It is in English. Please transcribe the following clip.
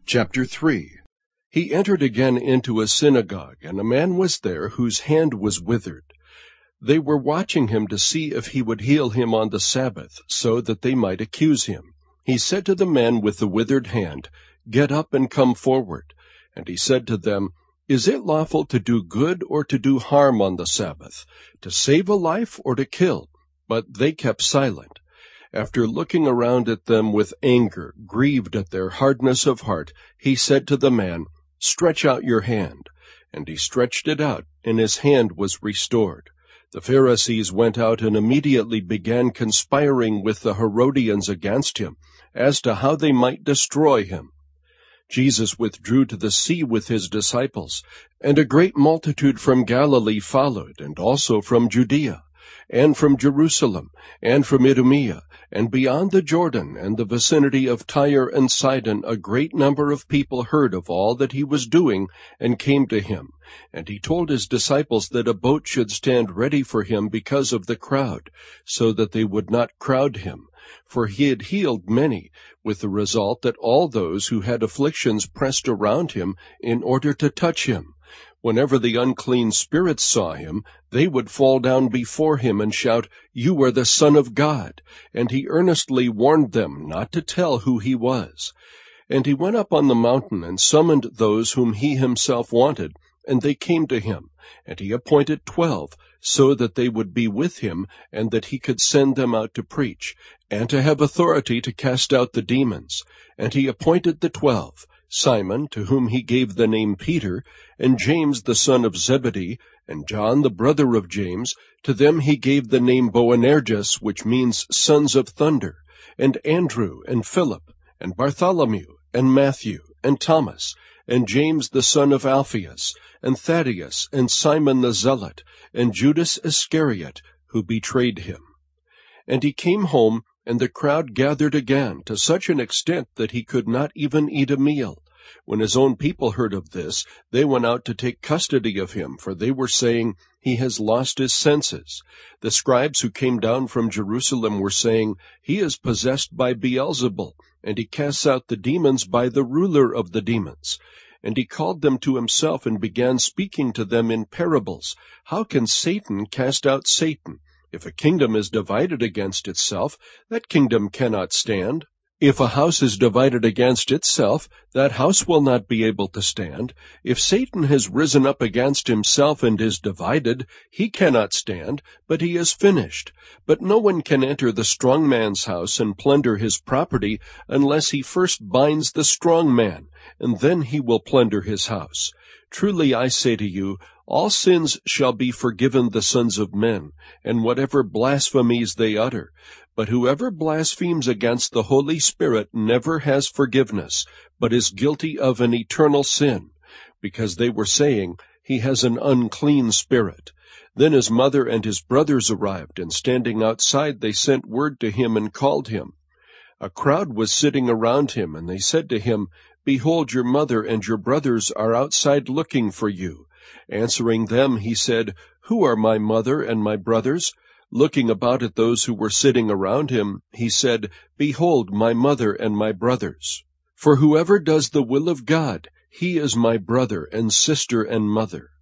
Chapter 3. He entered again into a synagogue, and a man was there whose hand was withered. They were watching him to see if he would heal him on the Sabbath, so that they might accuse him. He said to the man with the withered hand, "Get up and come forward." And he said to them, "Is it lawful to do good or to do harm on the Sabbath, to save a life or to kill?" But they kept silent. After looking around at them with anger, grieved at their hardness of heart, he said to the man, "Stretch out your hand." And he stretched it out, and his hand was restored. The Pharisees went out and immediately began conspiring with the Herodians against him, as to how they might destroy him. Jesus withdrew to the sea with his disciples, and a great multitude from Galilee followed, and also from Judea, and from Jerusalem, and from Idumea, and beyond the Jordan, and the vicinity of Tyre and Sidon, a great number of people heard of all that he was doing, and came to him. And he told his disciples that a boat should stand ready for him because of the crowd, so that they would not crowd him. For he had healed many, with the result that all those who had afflictions pressed around him in order to touch him. Whenever the unclean spirits saw him, they would fall down before him and shout, "You are the Son of God." And he earnestly warned them not to tell who he was. And he went up on the mountain and summoned those whom he himself wanted, and they came to him. And he appointed 12, so that they would be with him, and that he could send them out to preach, and to have authority to cast out the demons. And he appointed the 12, Simon, to whom he gave the name Peter, and James the son of Zebedee, and John the brother of James. To them he gave the name Boanerges, which means sons of thunder, and Andrew, and Philip, and Bartholomew, and Matthew, and Thomas, and James the son of Alphaeus, and Thaddeus, and Simon the Zealot, and Judas Iscariot, who betrayed him. And he came home, and the crowd gathered again, to such an extent that he could not even eat a meal. When his own people heard of this, they went out to take custody of him, for they were saying, "He has lost his senses." The scribes who came down from Jerusalem were saying, "He is possessed by Beelzebul, and he casts out the demons by the ruler of the demons." And he called them to himself and began speaking to them in parables. "How can Satan cast out Satan? If a kingdom is divided against itself, that kingdom cannot stand. If a house is divided against itself, that house will not be able to stand. If Satan has risen up against himself and is divided, he cannot stand, but he is finished. But no one can enter the strong man's house and plunder his property unless he first binds the strong man, and then he will plunder his house. Truly I say to you, all sins shall be forgiven the sons of men, and whatever blasphemies they utter. But whoever blasphemes against the Holy Spirit never has forgiveness, but is guilty of an eternal sin." Because they were saying, "He has an unclean spirit." Then his mother and his brothers arrived, and standing outside they sent word to him and called him. A crowd was sitting around him, and they said to him, "Behold, your mother and your brothers are outside looking for you." Answering them, he said, "Who are my mother and my brothers?" Looking about at those who were sitting around him, he said, "Behold, my mother and my brothers. For whoever does the will of God, he is my brother and sister and mother."